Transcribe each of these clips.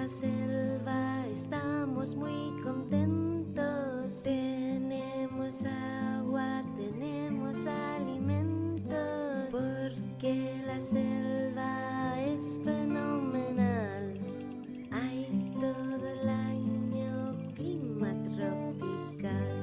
la selva estamos muy contentos. Tenemos agua, tenemos alimentos, porque la selva es fenomenal. Hay todo el año clima tropical.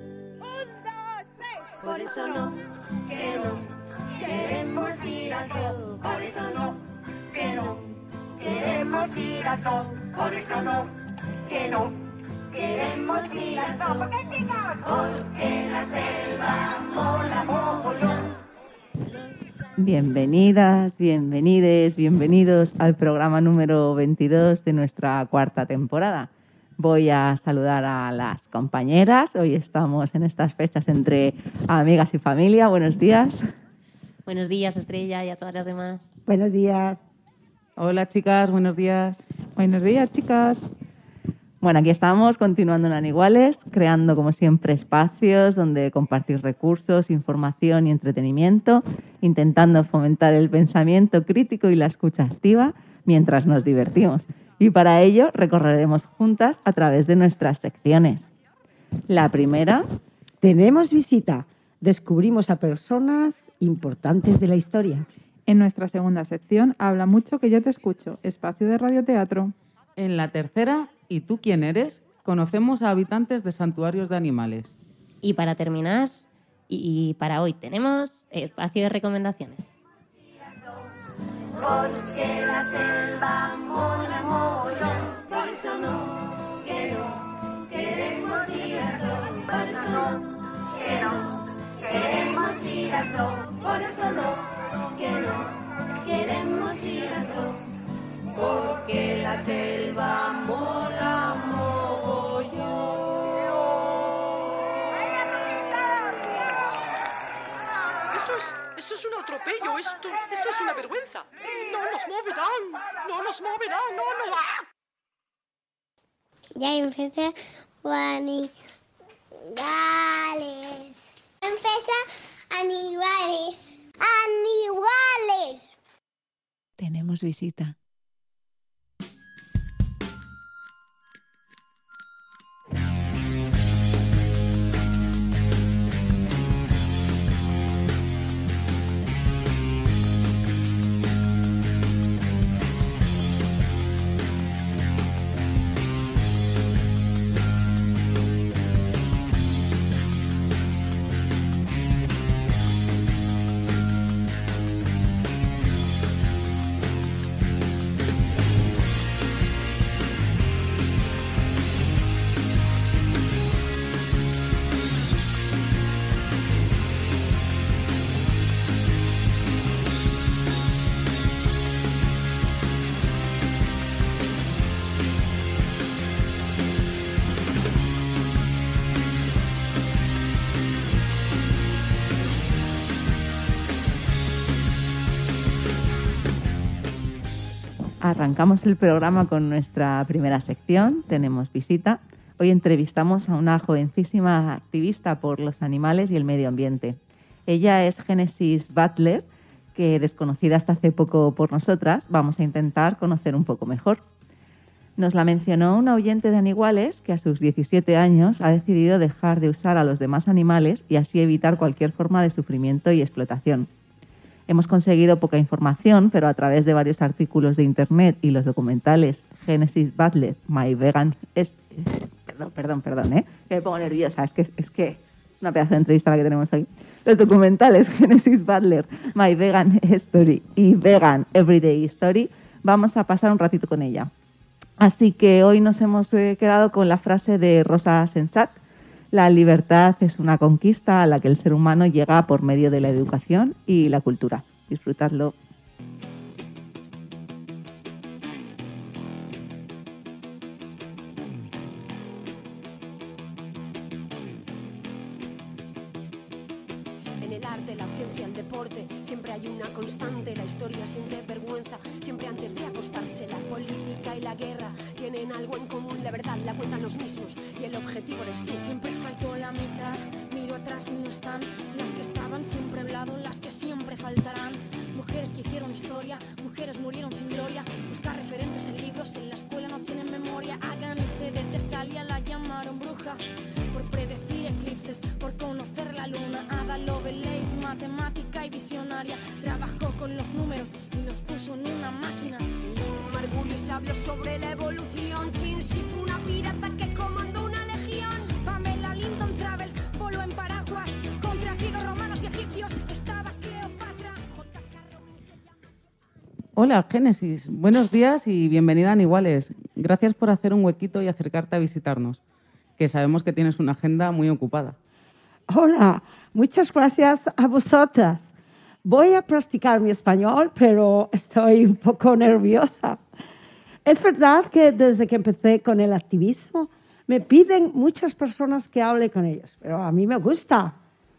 Por eso no, que no queremos ir al zoo. Por eso no, que no queremos ir al zoo. Por eso no, que no queremos ir al zoo. Porque la selva mola mogollón. Bienvenidas, bienvenides, bienvenidos al programa número 22 de nuestra cuarta temporada. Voy a saludar a las compañeras. Hoy estamos en estas fechas entre amigas y familia. Buenos días. Buenos días, Estrella, y a todas las demás. Buenos días. Hola, chicas. Buenos días. Buenos días, chicas. Bueno, aquí estamos continuando en Aniguales, creando como siempre espacios donde compartir recursos, información y entretenimiento, intentando fomentar el pensamiento crítico y la escucha activa mientras nos divertimos. Y para ello recorreremos juntas a través de nuestras secciones. La primera... Tenemos visita. Descubrimos a personas importantes de la historia. En nuestra segunda sección, Habla mucho que yo te escucho, espacio de radioteatro. En la tercera, ¿y tú quién eres?, conocemos a habitantes de santuarios de animales. Y para terminar, y para hoy tenemos espacio de recomendaciones. Porque la selva mola mogollón. Por eso no, que no queremos ir al zoo. Por eso no, que no queremos ir al zoo. Por eso no, que no queremos ir al zoo. Porque la selva mola mogollón. Esto es un atropello, esto es una vergüenza. No nos moverán, no va. Ya empecé Aniguales. Empieza Aniguales. Aniguales. Tenemos visita. Arrancamos el programa con nuestra primera sección, Tenemos visita. Hoy entrevistamos a una jovencísima activista por los animales y el medio ambiente. Ella es Genesis Butler, que desconocida hasta hace poco por nosotras, vamos a intentar conocer un poco mejor. Nos la mencionó una oyente de Aniguales que a sus 17 años ha decidido dejar de usar a los demás animales y así evitar cualquier forma de sufrimiento y explotación. Hemos conseguido poca información, pero a través de varios artículos de Internet y los documentales Genesis Butler, My Vegan... Perdón, que me pongo nerviosa, es que una pedazo de entrevista la que tenemos hoy. Los documentales Genesis Butler, My Vegan Story y Vegan Everyday Story, vamos a pasar un ratito con ella. Así que hoy nos hemos quedado con la frase de Rosa Sensat: la libertad es una conquista a la que el ser humano llega por medio de la educación y la cultura. Disfrutadlo. En el arte, la ciencia, el deporte, siempre hay una constante. La historia siente vergüenza, siempre antes de acostarse. La política y la guerra tienen algo en común. La verdad la cuentan los mismos y el objetivo eres tú. Siempre faltó la mitad, miro atrás y no están. Las que estaban siempre a un lado, las que siempre faltarán. Mujeres que hicieron historia, mujeres murieron sin gloria. Buscar referentes en libros, en la escuela no tienen memoria. A Ganice de Tesalia la llamaron bruja por predecir eclipses, por conocer la luna. Ada Lovelace, matemática y visionaria, trabajó con los números y los puso en una máquina. Lynn Margulis habló sobre la evolución. Chinchi fue una pirata que comandó una legión. Pamela Linton Travels voló en paraguas contra griegos, romanos y egipcios. Estaba Cleopatra. Hola, Génesis. Buenos días y bienvenida a Aniguales. Gracias por hacer un huequito y acercarte a visitarnos, que sabemos que tienes una agenda muy ocupada. Hola, muchas gracias a vosotras. Voy a practicar mi español, pero estoy un poco nerviosa. Es verdad que desde que empecé con el activismo, me piden muchas personas que hable con ellos, pero a mí me gusta.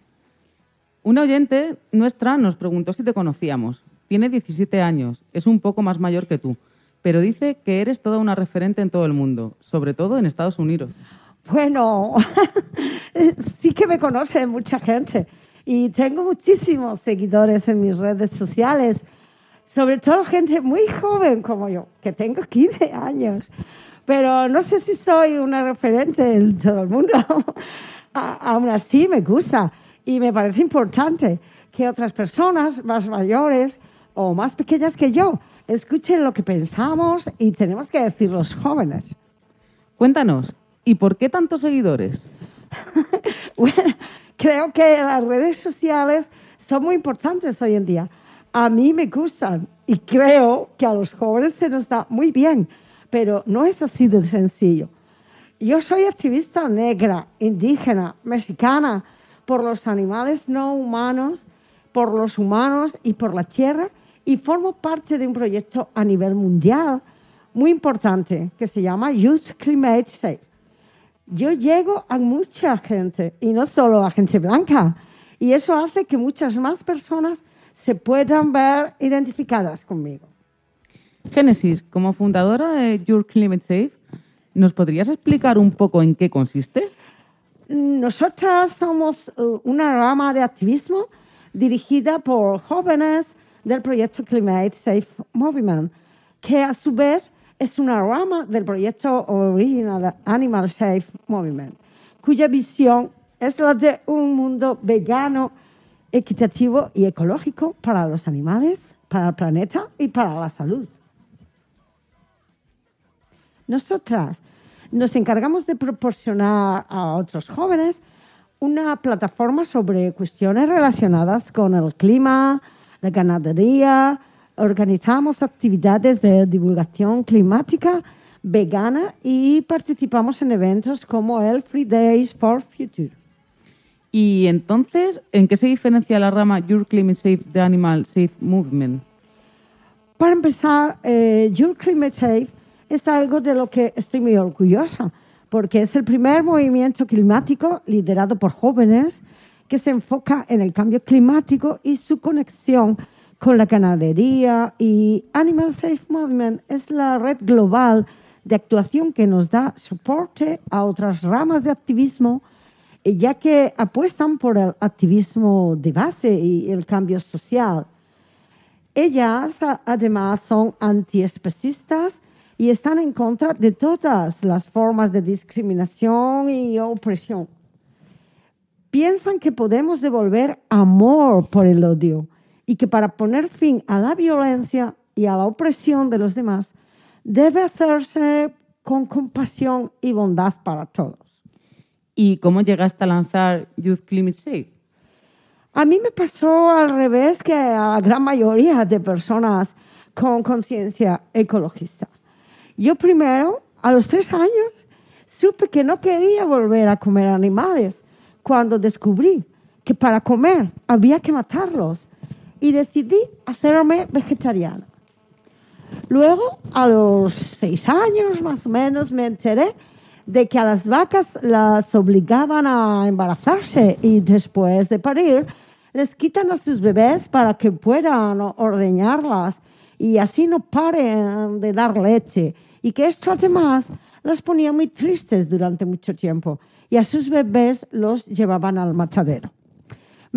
Una oyente nuestra nos preguntó si te conocíamos. Tiene 17 años, es un poco más mayor que tú, pero dice que eres toda una referente en todo el mundo, sobre todo en Estados Unidos. Bueno, sí que me conoce mucha gente y tengo muchísimos seguidores en mis redes sociales, sobre todo gente muy joven como yo, que tengo 15 años. Pero no sé si soy una referente en todo el mundo. Aún así me gusta y me parece importante que otras personas más mayores o más pequeñas que yo escuchen lo que pensamos y tenemos que decir los jóvenes. Cuéntanos, ¿y por qué tantos seguidores? Bueno, creo que las redes sociales son muy importantes hoy en día. A mí me gustan y creo que a los jóvenes se nos da muy bien, pero no es así de sencillo. Yo soy activista negra, indígena, mexicana, por los animales no humanos, por los humanos y por la tierra, y formo parte de un proyecto a nivel mundial muy importante que se llama Youth Climate Safe. Yo llego a mucha gente y no solo a gente blanca, y eso hace que muchas más personas se puedan ver identificadas conmigo. Génesis, como fundadora de Your Climate Safe, ¿nos podrías explicar un poco en qué consiste? Nosotras somos una rama de activismo dirigida por jóvenes del proyecto Climate Safe Movement, que a su vez es una rama del proyecto Original Animal Safe Movement, cuya visión es la de un mundo vegano, equitativo y ecológico para los animales, para el planeta y para la salud. Nosotras nos encargamos de proporcionar a otros jóvenes una plataforma sobre cuestiones relacionadas con el clima, la ganadería. Organizamos actividades de divulgación climática vegana y participamos en eventos como el Free Days for Future. Y entonces, ¿en qué se diferencia la rama Your Climate Safe de Animal Safe Movement? Para empezar, Your Climate Safe es algo de lo que estoy muy orgullosa, porque es el primer movimiento climático liderado por jóvenes que se enfoca en el cambio climático y su conexión con la ganadería, y Animal Safe Movement es la red global de actuación que nos da soporte a otras ramas de activismo, ya que apuestan por el activismo de base y el cambio social. Ellas, además, son antiespecistas y están en contra de todas las formas de discriminación y opresión. Piensan que podemos devolver amor por el odio y que para poner fin a la violencia y a la opresión de los demás debe hacerse con compasión y bondad para todos. ¿Y cómo llegaste a lanzar Youth Climate Safe? A mí me pasó al revés que a la gran mayoría de personas con conciencia ecologista. Yo primero, a los 3 años, supe que no quería volver a comer animales cuando descubrí que para comer había que matarlos y decidí hacerme vegetariana. Luego, a los 6 años más o menos, me enteré de que a las vacas las obligaban a embarazarse y después de parir les quitan a sus bebés para que puedan ordeñarlas y así no paren de dar leche, y que esto además las ponía muy tristes durante mucho tiempo y a sus bebés los llevaban al matadero.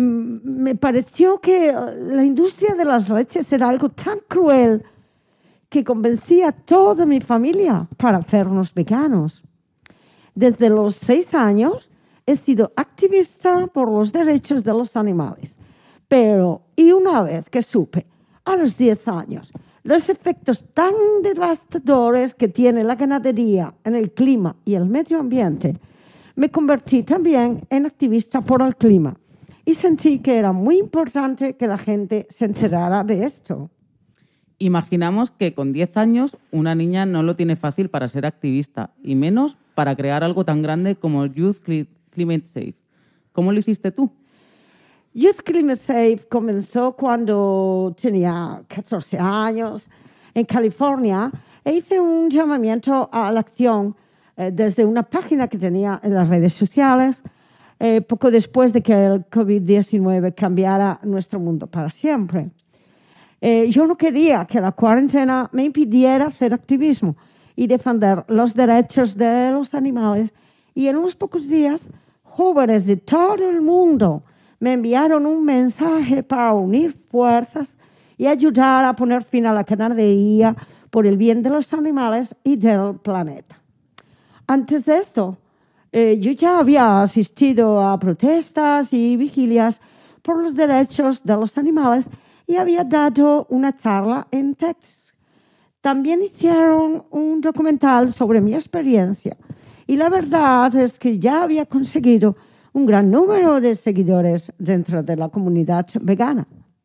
Me pareció que la industria de las leches era algo tan cruel que convencí a toda mi familia para hacernos veganos. Desde los 6 años he sido activista por los derechos de los animales. Pero, y una vez que supe, a los 10 años, los efectos tan devastadores que tiene la ganadería en el clima y el medio ambiente, me convertí también en activista por el clima y sentí que era muy importante que la gente se enterara de esto. Imaginamos que con 10 años una niña no lo tiene fácil para ser activista y menos para crear algo tan grande como Youth Climate Safe. ¿Cómo lo hiciste tú? Youth Climate Safe comenzó cuando tenía 14 años en California e hice un llamamiento a la acción desde una página que tenía en las redes sociales poco después de que el COVID-19 cambiara nuestro mundo para siempre. Yo no quería que la cuarentena me impidiera hacer activismo y defender los derechos de los animales. Y en unos pocos días, jóvenes de todo el mundo me enviaron un mensaje para unir fuerzas y ayudar a poner fin a la ganadería por el bien de los animales y del planeta. Antes de esto, yo ya había asistido a protestas y vigilias por los derechos de los animales y había dado una charla en Texas. También hicieron un documental sobre mi experiencia y la verdad es que ya había conseguido un gran número de seguidores dentro de la comunidad vegana.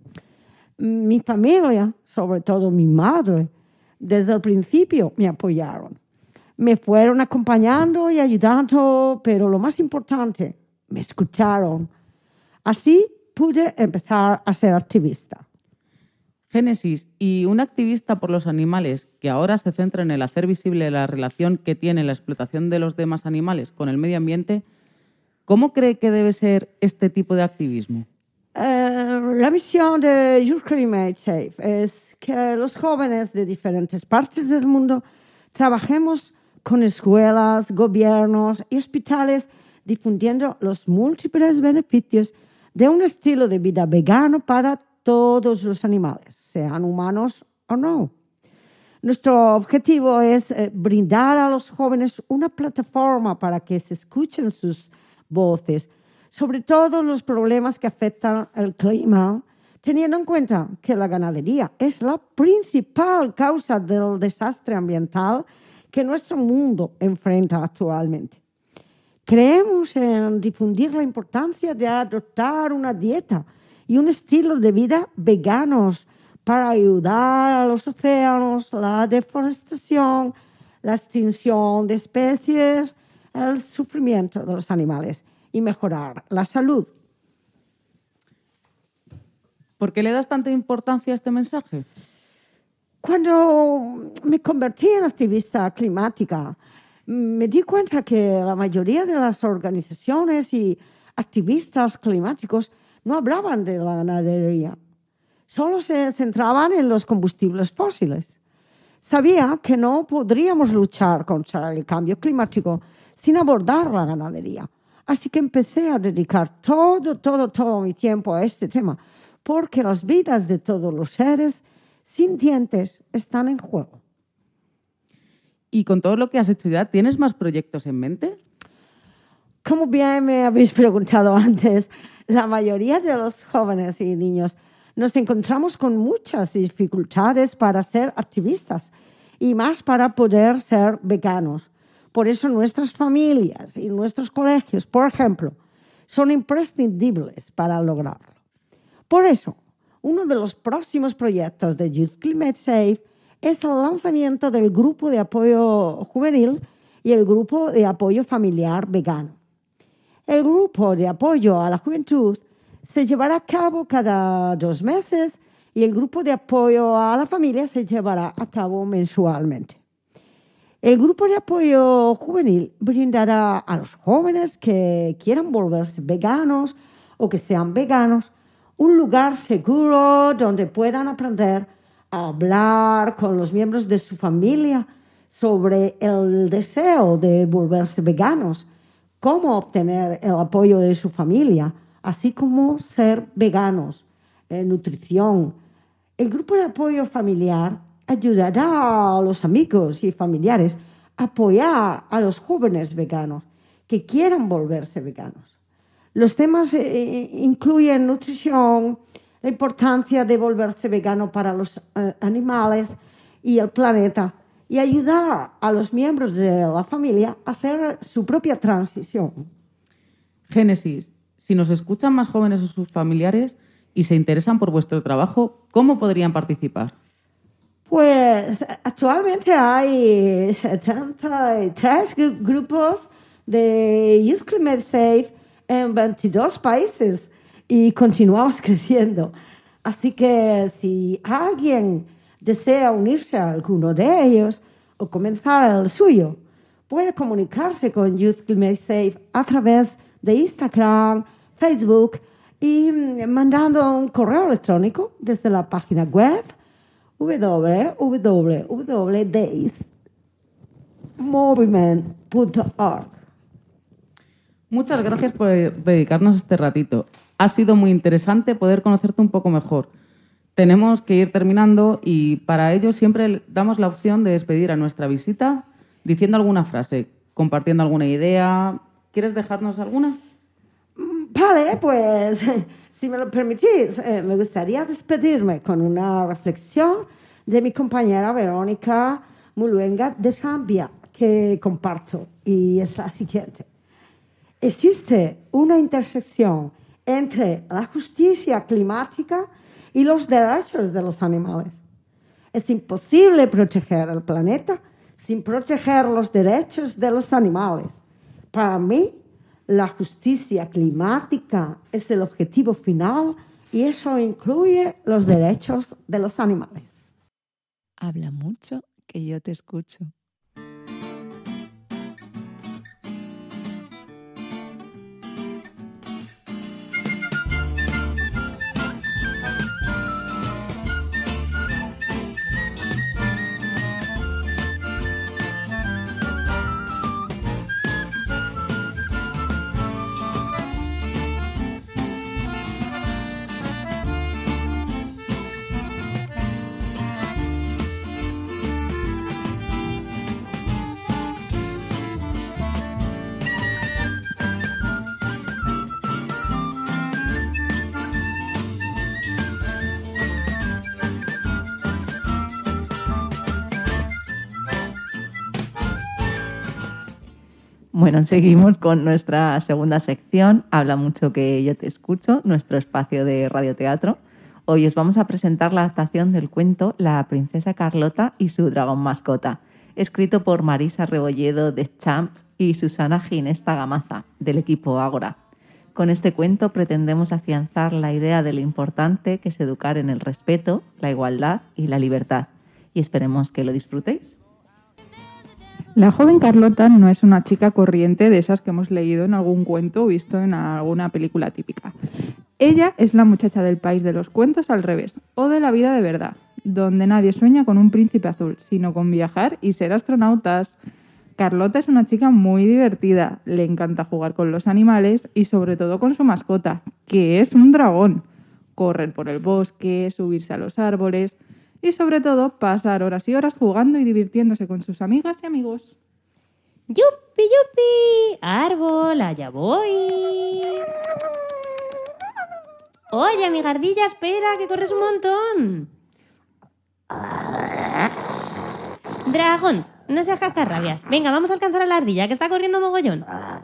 Mi familia, sobre todo mi madre, desde el principio me apoyaron. Me fueron acompañando y ayudando, pero lo más importante, me escucharon. Así pude empezar a ser activista. Génesis, y un activista por los animales que ahora se centra en el hacer visible la relación que tiene la explotación de los demás animales con el medio ambiente, ¿cómo cree que debe ser este tipo de activismo? La misión de Youth Climate Safe es que los jóvenes de diferentes partes del mundo trabajemos con escuelas, gobiernos y hospitales difundiendo los múltiples beneficios de un estilo de vida vegano para todos los animales, sean humanos o no. Nuestro objetivo es brindar a los jóvenes una plataforma para que se escuchen sus voces sobre todos los problemas que afectan al clima, teniendo en cuenta que la ganadería es la principal causa del desastre ambiental que nuestro mundo enfrenta actualmente. Creemos en difundir la importancia de adoptar una dieta y un estilo de vida veganos para ayudar a los océanos, la deforestación, la extinción de especies, el sufrimiento de los animales y mejorar la salud. ¿Por qué le das tanta importancia a este mensaje? Cuando me convertí en activista climática, me di cuenta que la mayoría de las organizaciones y activistas climáticos no hablaban de la ganadería, solo se centraban en los combustibles fósiles. Sabía que no podríamos luchar contra el cambio climático sin abordar la ganadería. Así que empecé a dedicar todo mi tiempo a este tema, porque las vidas de todos los seres sintientes están en juego. Y con todo lo que has hecho ya, ¿tienes más proyectos en mente? Como bien me habéis preguntado antes, la mayoría de los jóvenes y niños nos encontramos con muchas dificultades para ser activistas y más para poder ser veganos. Por eso nuestras familias y nuestros colegios, por ejemplo, son imprescindibles para lograrlo. Por eso, uno de los próximos proyectos de Youth Climate Safe es el lanzamiento del grupo de apoyo juvenil y el grupo de apoyo familiar vegano. El grupo de apoyo a la juventud se llevará a cabo cada 2 meses y el grupo de apoyo a la familia se llevará a cabo mensualmente. El grupo de apoyo juvenil brindará a los jóvenes que quieran volverse veganos o que sean veganos un lugar seguro donde puedan aprender a hablar con los miembros de su familia sobre el deseo de volverse veganos, cómo obtener el apoyo de su familia, así como ser veganos, nutrición. El grupo de apoyo familiar ayudará a los amigos y familiares a apoyar a los jóvenes veganos que quieran volverse veganos. Los temas incluyen nutrición, la importancia de volverse vegano para los animales y el planeta, y ayudar a los miembros de la familia a hacer su propia transición. Génesis, si nos escuchan más jóvenes o sus familiares y se interesan por vuestro trabajo, ¿cómo podrían participar? Pues actualmente hay 73 grupos de Youth Climate Safe en 22 países y continuamos creciendo. Así que si alguien desea unirse a alguno de ellos o comenzar el suyo, puede comunicarse con Youth Climate Safe a través de Instagram, Facebook y mandando un correo electrónico desde la página web www.daysmovement.org. Muchas gracias por dedicarnos este ratito. Ha sido muy interesante poder conocerte un poco mejor. Tenemos que ir terminando y para ello siempre damos la opción de despedir a nuestra visita diciendo alguna frase, compartiendo alguna idea. ¿Quieres dejarnos alguna? Vale, pues si me lo permitís, me gustaría despedirme con una reflexión de mi compañera Verónica Muluenga de Zambia, que comparto, y es la siguiente. Existe una intersección entre la justicia climática y los derechos de los animales. Es imposible proteger el planeta sin proteger los derechos de los animales. Para mí, la justicia climática es el objetivo final y eso incluye los derechos de los animales. Habla mucho que yo te escucho. Bueno, seguimos con nuestra segunda sección, Habla mucho que yo te escucho, nuestro espacio de radioteatro. Hoy os vamos a presentar la adaptación del cuento La princesa Carlota y su dragón mascota, escrito por Marisa Rebolledo de Champs y Susana Ginesta Gamaza, del equipo Ágora. Con este cuento pretendemos afianzar la idea de lo importante que es educar en el respeto, la igualdad y la libertad. Y esperemos que lo disfrutéis. La joven Carlota no es una chica corriente de esas que hemos leído en algún cuento o visto en alguna película típica. Ella es la muchacha del país de los cuentos al revés, o de la vida de verdad, donde nadie sueña con un príncipe azul, sino con viajar y ser astronautas. Carlota es una chica muy divertida, le encanta jugar con los animales y sobre todo con su mascota, que es un dragón. Correr por el bosque, subirse a los árboles y sobre todo pasar horas y horas jugando y divirtiéndose con sus amigas y amigos. ¡Yupi, yupi! ¡Árbol, allá voy! Oye, amiga ardilla, espera, que corres un montón. Dragón, no seas cascarrabias. Venga, vamos a alcanzar a la ardilla, que está corriendo mogollón.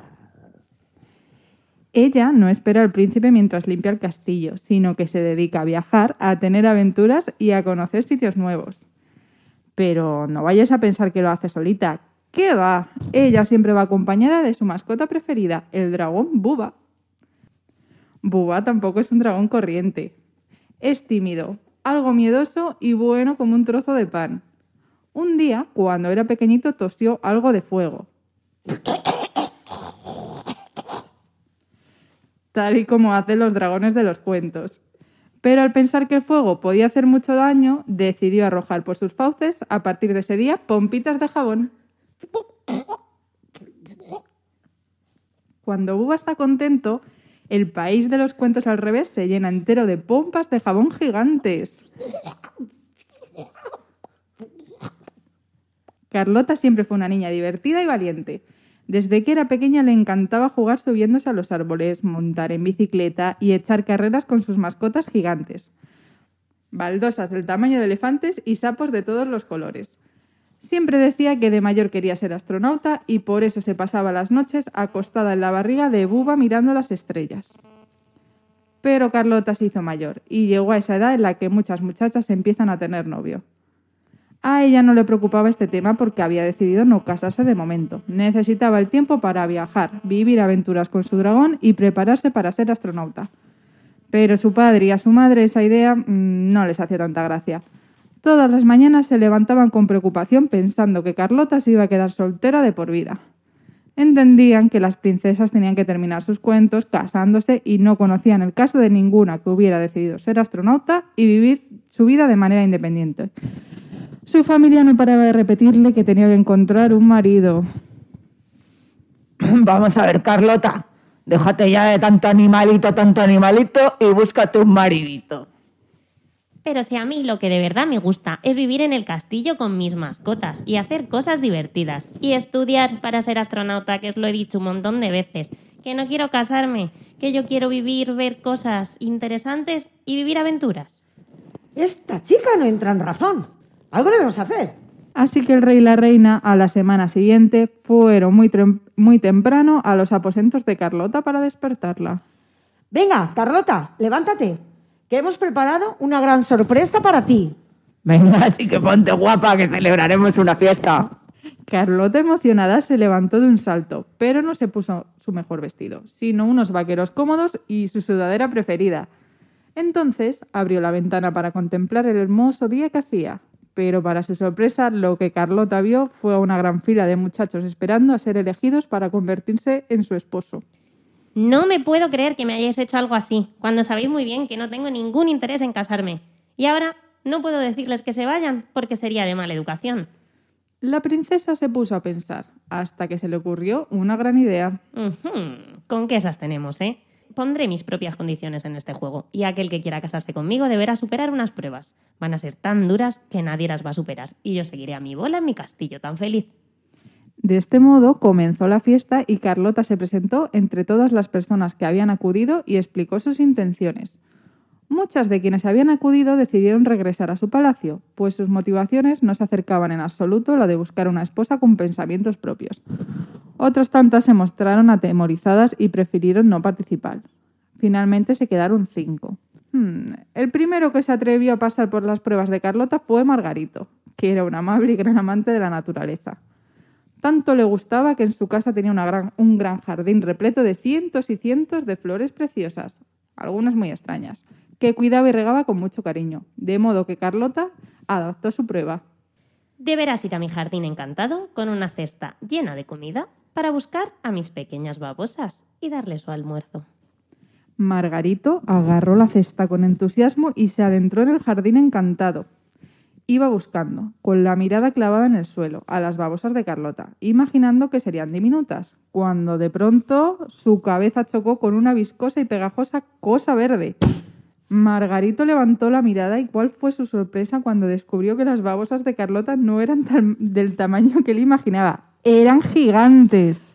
Ella no espera al príncipe mientras limpia el castillo, sino que se dedica a viajar, a tener aventuras y a conocer sitios nuevos. Pero no vayáis a pensar que lo hace solita. ¿Qué va? Ella siempre va acompañada de su mascota preferida, el dragón Bubba. Bubba tampoco es un dragón corriente. Es tímido, algo miedoso y bueno como un trozo de pan. Un día, cuando era pequeñito, tosió algo de fuego. Tal y como hacen los dragones de los cuentos. Pero al pensar que el fuego podía hacer mucho daño, decidió arrojar por sus fauces, a partir de ese día, pompitas de jabón. Cuando Bubba está contento, el país de los cuentos al revés se llena entero de pompas de jabón gigantes. Carlota siempre fue una niña divertida y valiente. Desde que era pequeña le encantaba jugar subiéndose a los árboles, montar en bicicleta y echar carreras con sus mascotas gigantes. Baldosas del tamaño de elefantes y sapos de todos los colores. Siempre decía que de mayor quería ser astronauta y por eso se pasaba las noches acostada en la barriga de Buba mirando las estrellas. Pero Carlota se hizo mayor y llegó a esa edad en la que muchas muchachas empiezan a tener novio. A ella no le preocupaba este tema porque había decidido no casarse de momento. Necesitaba el tiempo para viajar, vivir aventuras con su dragón y prepararse para ser astronauta. Pero su padre y a su madre esa idea no les hacía tanta gracia. Todas las mañanas se levantaban con preocupación pensando que Carlota se iba a quedar soltera de por vida. Entendían que las princesas tenían que terminar sus cuentos casándose y no conocían el caso de ninguna que hubiera decidido ser astronauta y vivir su vida de manera independiente. Su familia no paraba de repetirle que tenía que encontrar un marido. Vamos a ver, Carlota, déjate ya de tanto animalito y búscate un maridito. Pero si a mí lo que de verdad me gusta es vivir en el castillo con mis mascotas y hacer cosas divertidas. Y estudiar para ser astronauta, que os lo he dicho un montón de veces. Que no quiero casarme, que yo quiero vivir, ver cosas interesantes y vivir aventuras. Esta chica no entra en razón. Algo debemos hacer. Así que el rey y la reina, a la semana siguiente, fueron muy temprano a los aposentos de Carlota para despertarla. Venga, Carlota, levántate, que hemos preparado una gran sorpresa para ti. Venga, así que ponte guapa, que celebraremos una fiesta. Carlota, emocionada, se levantó de un salto, pero no se puso su mejor vestido, sino unos vaqueros cómodos y su sudadera preferida. Entonces abrió la ventana para contemplar el hermoso día que hacía. Pero para su sorpresa, lo que Carlota vio fue una gran fila de muchachos esperando a ser elegidos para convertirse en su esposo. No me puedo creer que me hayáis hecho algo así, cuando sabéis muy bien que no tengo ningún interés en casarme. Y ahora no puedo decirles que se vayan, porque sería de mala educación. La princesa se puso a pensar, hasta que se le ocurrió una gran idea. ¿Con qué esas tenemos, eh? Pondré mis propias condiciones en este juego, y aquel que quiera casarse conmigo deberá superar unas pruebas. Van a ser tan duras que nadie las va a superar, y yo seguiré a mi bola en mi castillo tan feliz. De este modo comenzó la fiesta y Carlota se presentó entre todas las personas que habían acudido y explicó sus intenciones. Muchas de quienes habían acudido decidieron regresar a su palacio, pues sus motivaciones no se acercaban en absoluto a la de buscar una esposa con pensamientos propios. Otras tantas se mostraron atemorizadas y prefirieron no participar. Finalmente se quedaron 5. El primero que se atrevió a pasar por las pruebas de Carlota fue Margarito, que era un amable y gran amante de la naturaleza. Tanto le gustaba que en su casa tenía un gran jardín repleto de cientos y cientos de flores preciosas, algunas muy extrañas, que cuidaba y regaba con mucho cariño, de modo que Carlota adaptó su prueba. Deberás ir a mi jardín encantado con una cesta llena de comida para buscar a mis pequeñas babosas y darles su almuerzo. Margarito agarró la cesta con entusiasmo y se adentró en el jardín encantado. Iba buscando, con la mirada clavada en el suelo, a las babosas de Carlota, imaginando que serían diminutas, cuando de pronto su cabeza chocó con una viscosa y pegajosa cosa verde. Margarito levantó la mirada y cuál fue su sorpresa cuando descubrió que las babosas de Carlota no eran del tamaño que él imaginaba. ¡Eran gigantes!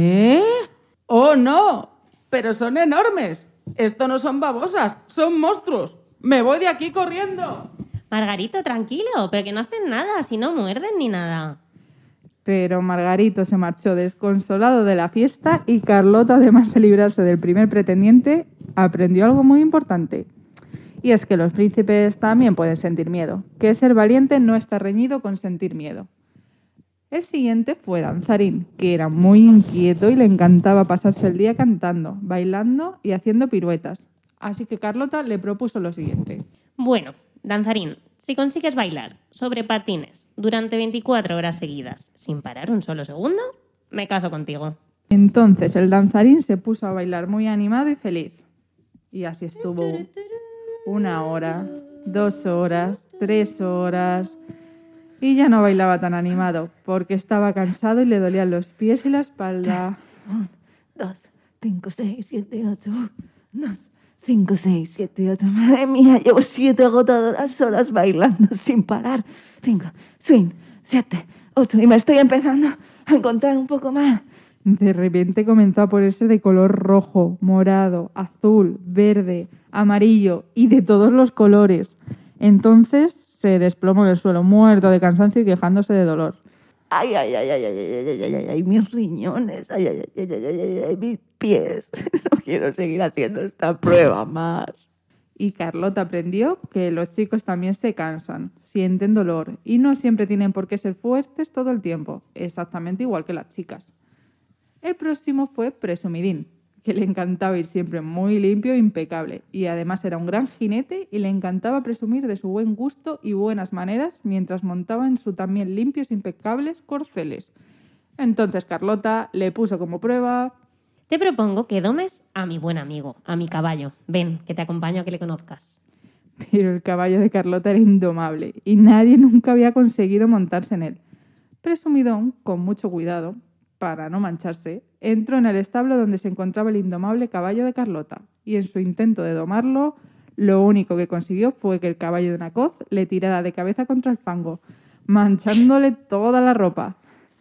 ¡Oh, no! ¡Pero son enormes! Esto no son babosas, son monstruos. ¡Me voy de aquí corriendo! Margarito, tranquilo, pero que no hacen nada, si no muerden ni nada. Pero Margarito se marchó desconsolado de la fiesta y Carlota, además de librarse del primer pretendiente, aprendió algo muy importante. Y es que los príncipes también pueden sentir miedo, que ser valiente no está reñido con sentir miedo. El siguiente fue Danzarín, que era muy inquieto y le encantaba pasarse el día cantando, bailando y haciendo piruetas. Así que Carlota le propuso lo siguiente. Bueno, Danzarín, si consigues bailar sobre patines durante 24 horas seguidas sin parar un solo segundo, me caso contigo. Entonces el danzarín se puso a bailar muy animado y feliz. Y así estuvo 1 hora, 2 horas, 3 horas... Y ya no bailaba tan animado, porque estaba cansado y le dolían los pies y la espalda. 1, 2, 5, 6, 7, 8. 2, 5, 6, 7, 8. Madre mía, llevo 7 agotadoras horas bailando sin parar. 5, 6, 7, 8 y me estoy empezando a encontrar un poco más. De repente comenzó a ponerse de color rojo, morado, azul, verde, amarillo y de todos los colores. Entonces se desplomó en el suelo, muerto de cansancio y quejándose de dolor. Ay, ay, ay, ay, ay, ay, ay, ay, ay, mis riñones, ay, ay, ay, ay, ay, ay, ay, mis pies. No quiero seguir haciendo esta prueba más. Y Carlota aprendió que los chicos también se cansan, sienten dolor y no siempre tienen por qué ser fuertes todo el tiempo, exactamente igual que las chicas. El próximo fue Presumidín, que le encantaba ir siempre muy limpio e impecable, y además era un gran jinete y le encantaba presumir de su buen gusto y buenas maneras mientras montaba en su también limpios e impecables corceles. Entonces Carlota le puso como prueba... Te propongo que domes a mi buen amigo, a mi caballo. Ven, que te acompaño a que le conozcas. Pero el caballo de Carlota era indomable y nadie nunca había conseguido montarse en él. Presumidón, con mucho cuidado, para no mancharse, entró en el establo donde se encontraba el indomable caballo de Carlota y en su intento de domarlo, lo único que consiguió fue que el caballo de una coz le tirara de cabeza contra el fango, manchándole toda la ropa.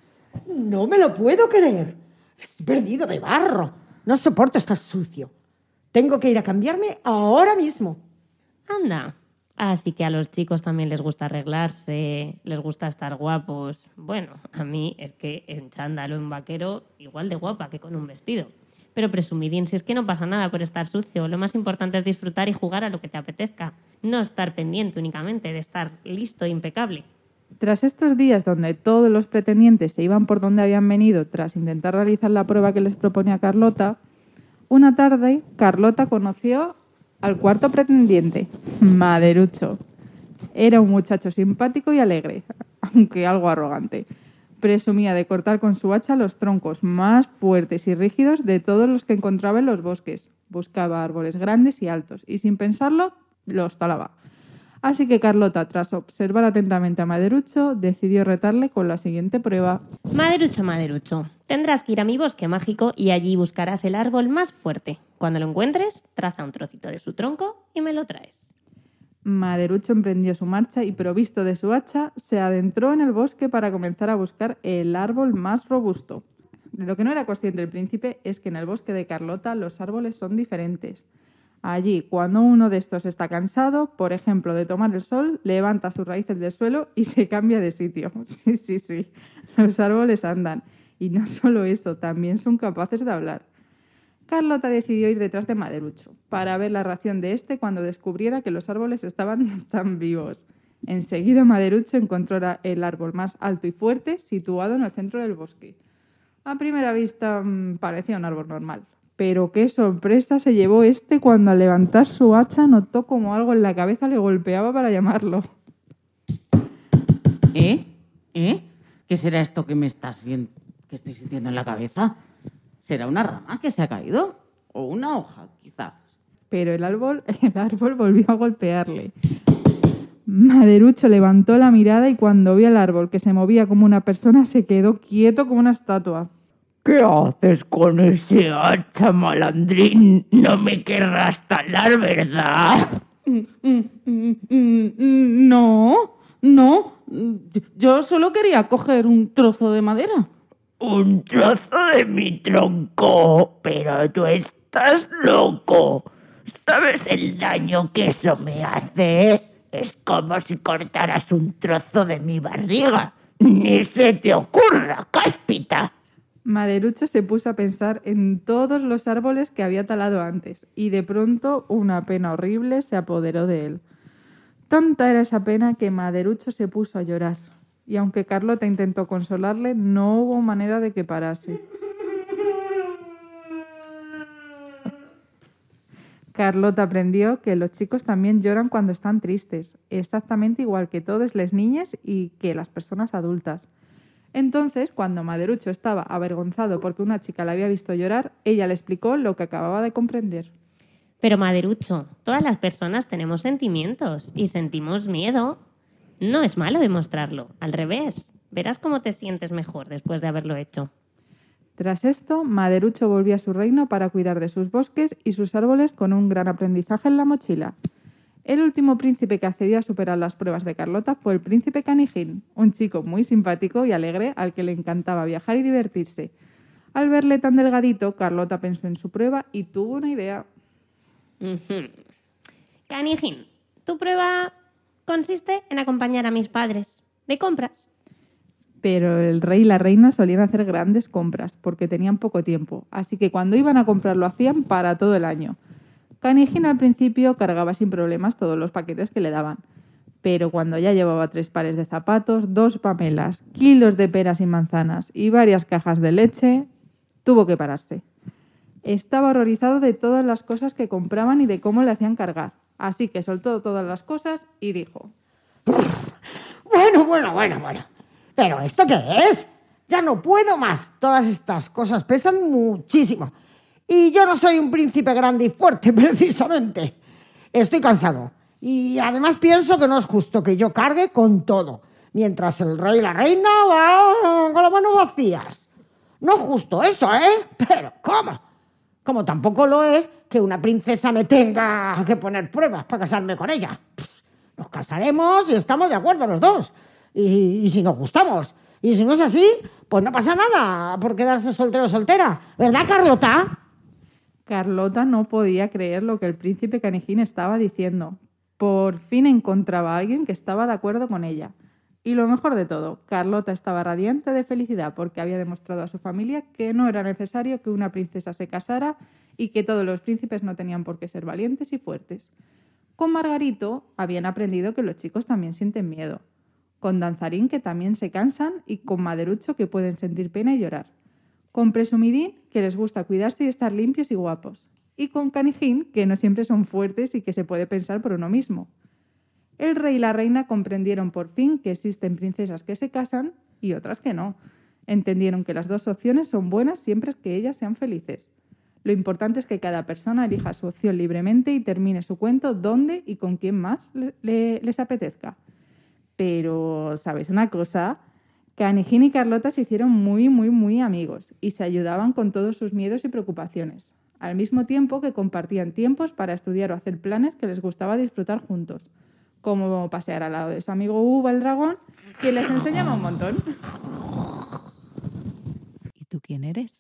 No me lo puedo creer. Estoy perdido de barro. No soporto estar sucio. Tengo que ir a cambiarme ahora mismo. Anda. Así que a los chicos también les gusta arreglarse, les gusta estar guapos. Bueno, a mí es que en chándal o en vaquero igual de guapa que con un vestido. Pero presumidín, si es que no pasa nada por estar sucio. Lo más importante es disfrutar y jugar a lo que te apetezca. No estar pendiente únicamente de estar listo e impecable. Tras estos días donde todos los pretendientes se iban por donde habían venido tras intentar realizar la prueba que les proponía Carlota, una tarde Carlota conoció al cuarto pretendiente, Maderucho. Era un muchacho simpático y alegre, aunque algo arrogante. Presumía de cortar con su hacha los troncos más fuertes y rígidos de todos los que encontraba en los bosques. Buscaba árboles grandes y altos y sin pensarlo los talaba. Así que Carlota, tras observar atentamente a Maderucho, decidió retarle con la siguiente prueba. Maderucho, Maderucho, tendrás que ir a mi bosque mágico y allí buscarás el árbol más fuerte. Cuando lo encuentres, traza un trocito de su tronco y me lo traes. Maderucho emprendió su marcha y, provisto de su hacha, se adentró en el bosque para comenzar a buscar el árbol más robusto. De lo que no era consciente el príncipe es que en el bosque de Carlota los árboles son diferentes. Allí, cuando uno de estos está cansado, por ejemplo, de tomar el sol, levanta sus raíces del suelo y se cambia de sitio. Sí, los árboles andan. Y no solo eso, también son capaces de hablar. Carlota decidió ir detrás de Maderucho para ver la reacción de este cuando descubriera que los árboles estaban tan vivos. Enseguida Maderucho encontró el árbol más alto y fuerte situado en el centro del bosque. A primera vista parecía un árbol normal. Pero qué sorpresa se llevó este cuando al levantar su hacha notó como algo en la cabeza le golpeaba para llamarlo. ¿Qué será esto que que estoy sintiendo en la cabeza? ¿Será una rama que se ha caído? ¿O una hoja, quizás? Pero el árbol volvió a golpearle. Maderucho levantó la mirada y cuando vio el árbol que se movía como una persona se quedó quieto como una estatua. ¿Qué haces con ese hacha, malandrín? No me querrás talar, ¿verdad? No. Yo solo quería coger un trozo de madera. ¿Un trozo de mi tronco? Pero tú estás loco. ¿Sabes el daño que eso me hace? Es como si cortaras un trozo de mi barriga. Ni se te ocurra, cáspita. Maderucho se puso a pensar en todos los árboles que había talado antes y de pronto una pena horrible se apoderó de él. Tanta era esa pena que Maderucho se puso a llorar y aunque Carlota intentó consolarle, no hubo manera de que parase. Carlota aprendió que los chicos también lloran cuando están tristes, exactamente igual que todas las niñas y que las personas adultas. Entonces, cuando Maderucho estaba avergonzado porque una chica le había visto llorar, ella le explicó lo que acababa de comprender. Pero Maderucho, todas las personas tenemos sentimientos y sentimos miedo. No es malo demostrarlo, al revés. Verás cómo te sientes mejor después de haberlo hecho. Tras esto, Maderucho volvió a su reino para cuidar de sus bosques y sus árboles con un gran aprendizaje en la mochila. El último príncipe que accedió a superar las pruebas de Carlota fue el príncipe Canijín, un chico muy simpático y alegre al que le encantaba viajar y divertirse. Al verle tan delgadito, Carlota pensó en su prueba y tuvo una idea. Canijín, tu prueba consiste en acompañar a mis padres de compras. Pero el rey y la reina solían hacer grandes compras porque tenían poco tiempo, así que cuando iban a comprar lo hacían para todo el año. Canijín al principio cargaba sin problemas todos los paquetes que le daban, pero cuando ya llevaba 3 pares de zapatos, 2 pamelas, kilos de peras y manzanas y varias cajas de leche, tuvo que pararse. Estaba horrorizado de todas las cosas que compraban y de cómo le hacían cargar, así que soltó todas las cosas y dijo: Bueno. ¿Pero esto qué es? Ya no puedo más. Todas estas cosas pesan muchísimo. Y yo no soy un príncipe grande y fuerte, precisamente. Estoy cansado. Y además pienso que no es justo que yo cargue con todo, mientras el rey y la reina van con las manos vacías. No es justo eso, ¿eh? Pero ¿cómo? Como tampoco lo es que una princesa me tenga que poner pruebas para casarme con ella. Nos casaremos y estamos de acuerdo los dos. Y si nos gustamos. Y si no es así, pues no pasa nada por quedarse soltero o soltera. ¿Verdad, Carlota? Carlota no podía creer lo que el príncipe Canijín estaba diciendo. Por fin encontraba a alguien que estaba de acuerdo con ella. Y lo mejor de todo, Carlota estaba radiante de felicidad porque había demostrado a su familia que no era necesario que una princesa se casara y que todos los príncipes no tenían por qué ser valientes y fuertes. Con Margarito habían aprendido que los chicos también sienten miedo. Con Danzarín, que también se cansan, y con Maderucho, que pueden sentir pena y llorar. Con Presumidín, que les gusta cuidarse y estar limpios y guapos. Y con Canijín, que no siempre son fuertes y que se puede pensar por uno mismo. El rey y la reina comprendieron por fin que existen princesas que se casan y otras que no. Entendieron que las 2 opciones son buenas siempre que ellas sean felices. Lo importante es que cada persona elija su opción libremente y termine su cuento donde y con quien más les apetezca. Pero, ¿sabes una cosa? Canijín y Carlota se hicieron muy amigos y se ayudaban con todos sus miedos y preocupaciones, al mismo tiempo que compartían tiempos para estudiar o hacer planes que les gustaba disfrutar juntos, como pasear al lado de su amigo Uva el dragón, que les enseñaba un montón. ¿Y tú quién eres?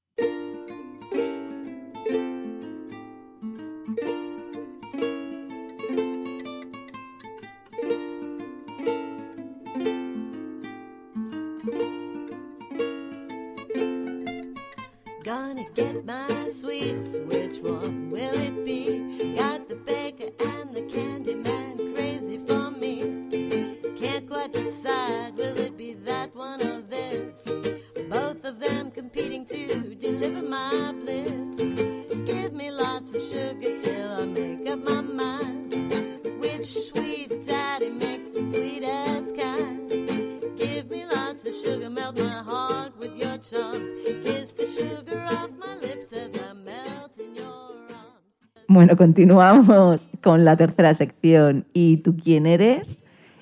Gonna get my sweets, which one will it be? Got the baker and the candy man crazy for me. Can't quite decide, will it be that one or this? Both of them competing to deliver my bliss. Give me lots of sugar till I make up my mind. Which sweet daddy makes the sweetest kind? Give me lots of sugar, melt my heart with your charms. Kiss the sugar off my lips as I melt in your arms. Bueno, continuamos con la tercera sección. ¿Y tú quién eres?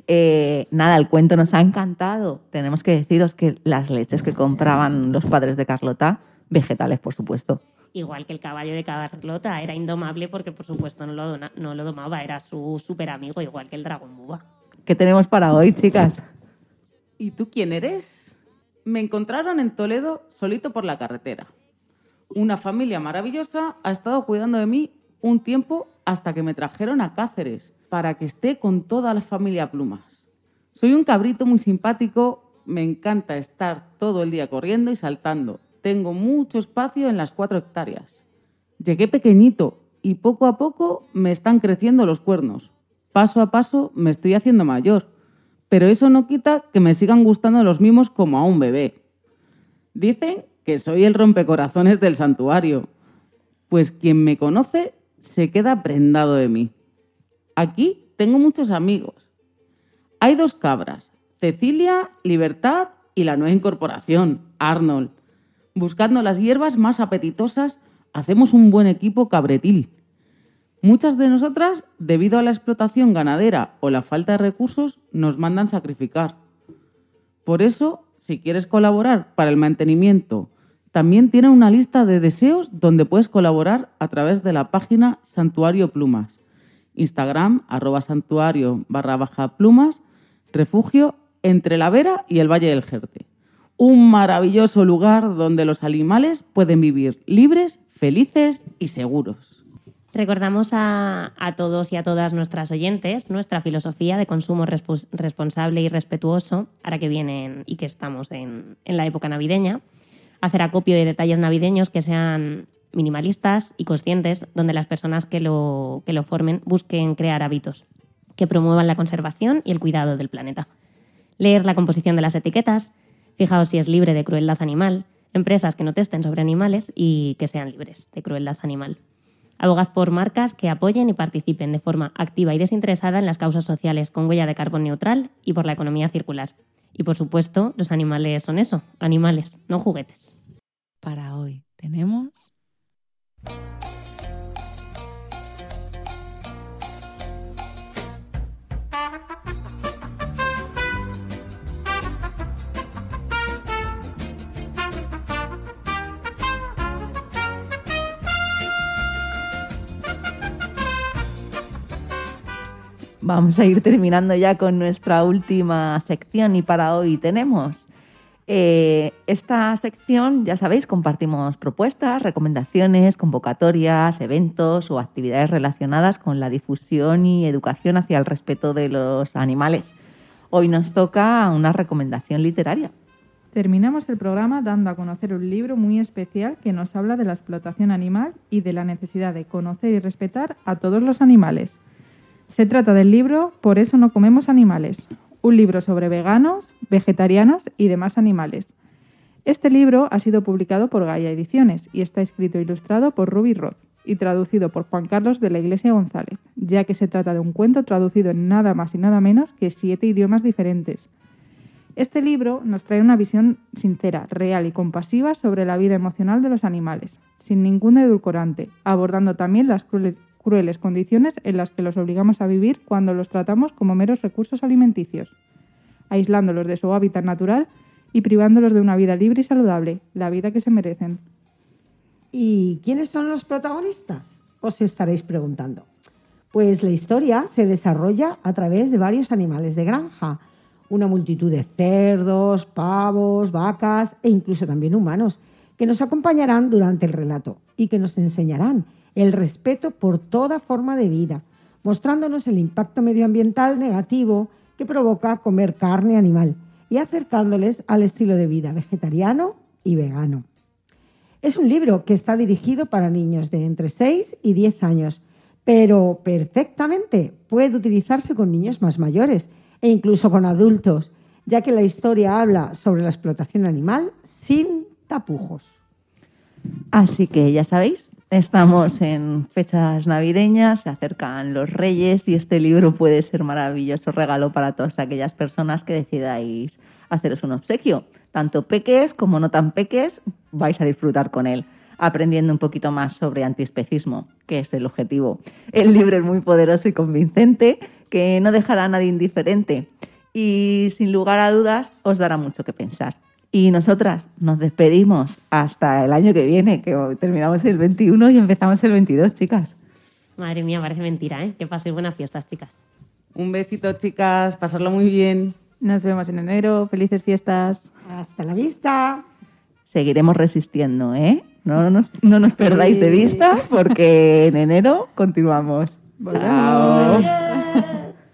Nada, el cuento nos ha encantado. Tenemos que deciros que las leches que compraban los padres de Carlota, vegetales, por supuesto. Igual que el caballo de Carlota, era indomable porque, por supuesto, no lo domaba. Era su súper amigo, igual que el dragón Búba. ¿Qué tenemos para hoy, chicas? ¿Y tú quién eres? Me encontraron en Toledo solito por la carretera. Una familia maravillosa ha estado cuidando de mí un tiempo hasta que me trajeron a Cáceres para que esté con toda la familia Plumas. Soy un cabrito muy simpático, me encanta estar todo el día corriendo y saltando. Tengo mucho espacio en las 4 hectáreas. Llegué pequeñito y poco a poco me están creciendo los cuernos. Paso a paso me estoy haciendo mayor. Pero eso no quita que me sigan gustando los mimos como a un bebé. Dicen que soy el rompecorazones del santuario, pues quien me conoce se queda prendado de mí. Aquí tengo muchos amigos. Hay 2 cabras, Cecilia, Libertad y la nueva incorporación, Arnold. Buscando las hierbas más apetitosas, hacemos un buen equipo cabretil. Muchas de nosotras, debido a la explotación ganadera o la falta de recursos, nos mandan sacrificar. Por eso, si quieres colaborar para el mantenimiento, también tienen una lista de deseos donde puedes colaborar a través de la página Santuario Plumas. Instagram, @santuario_plumas, refugio entre la Vera y el Valle del Jerte. Un maravilloso lugar donde los animales pueden vivir libres, felices y seguros. Recordamos a todos y a todas nuestras oyentes nuestra filosofía de consumo responsable y respetuoso, ahora que vienen y que estamos en la época navideña. Hacer acopio de detalles navideños que sean minimalistas y conscientes, donde las personas que lo formen busquen crear hábitos que promuevan la conservación y el cuidado del planeta. Leer la composición de las etiquetas, fijaos si es libre de crueldad animal, empresas que no testen sobre animales y que sean libres de crueldad animal. Abogad por marcas que apoyen y participen de forma activa y desinteresada en las causas sociales con huella de carbón neutral y por la economía circular. Y por supuesto, los animales son eso, animales, no juguetes. Para hoy tenemos... Vamos a ir terminando ya con nuestra última sección y para hoy tenemos esta sección, ya sabéis, compartimos propuestas, recomendaciones, convocatorias, eventos o actividades relacionadas con la difusión y educación hacia el respeto de los animales. Hoy nos toca una recomendación literaria. Terminamos el programa dando a conocer un libro muy especial que nos habla de la explotación animal y de la necesidad de conocer y respetar a todos los animales. Se trata del libro Por eso no comemos animales, un libro sobre veganos, vegetarianos y demás animales. Este libro ha sido publicado por Gaia Ediciones y está escrito e ilustrado por Ruby Roth y traducido por Juan Carlos de la Iglesia González, ya que se trata de un cuento traducido en nada más y nada menos que 7 idiomas diferentes. Este libro nos trae una visión sincera, real y compasiva sobre la vida emocional de los animales, sin ningún edulcorante, abordando también las crueles condiciones en las que los obligamos a vivir cuando los tratamos como meros recursos alimenticios, aislándolos de su hábitat natural y privándolos de una vida libre y saludable, la vida que se merecen. ¿Y quiénes son los protagonistas? Os estaréis preguntando. Pues la historia se desarrolla a través de varios animales de granja, una multitud de cerdos, pavos, vacas e incluso también humanos, que nos acompañarán durante el relato y que nos enseñarán el respeto por toda forma de vida, mostrándonos el impacto medioambiental negativo que provoca comer carne animal y acercándoles al estilo de vida vegetariano y vegano. Es un libro que está dirigido para niños de entre 6 y 10 años, pero perfectamente puede utilizarse con niños más mayores e incluso con adultos, ya que la historia habla sobre la explotación animal sin tapujos. Así que ya sabéis, estamos en fechas navideñas, se acercan los Reyes y este libro puede ser maravilloso regalo para todas aquellas personas que decidáis haceros un obsequio. Tanto peques como no tan peques vais a disfrutar con él, aprendiendo un poquito más sobre antiespecismo, que es el objetivo. El libro es muy poderoso y convincente, que no dejará a nadie indiferente y sin lugar a dudas os dará mucho que pensar. Y nosotras nos despedimos hasta el año que viene, que terminamos el 21 y empezamos el 22, chicas. Madre mía, parece mentira, ¿eh? Que paséis buenas fiestas, chicas. Un besito, chicas, pasarlo muy bien. Nos vemos en enero, felices fiestas. Hasta la vista. Seguiremos resistiendo, ¿eh? No nos perdáis de vista porque en enero continuamos. Volvemos. Chao.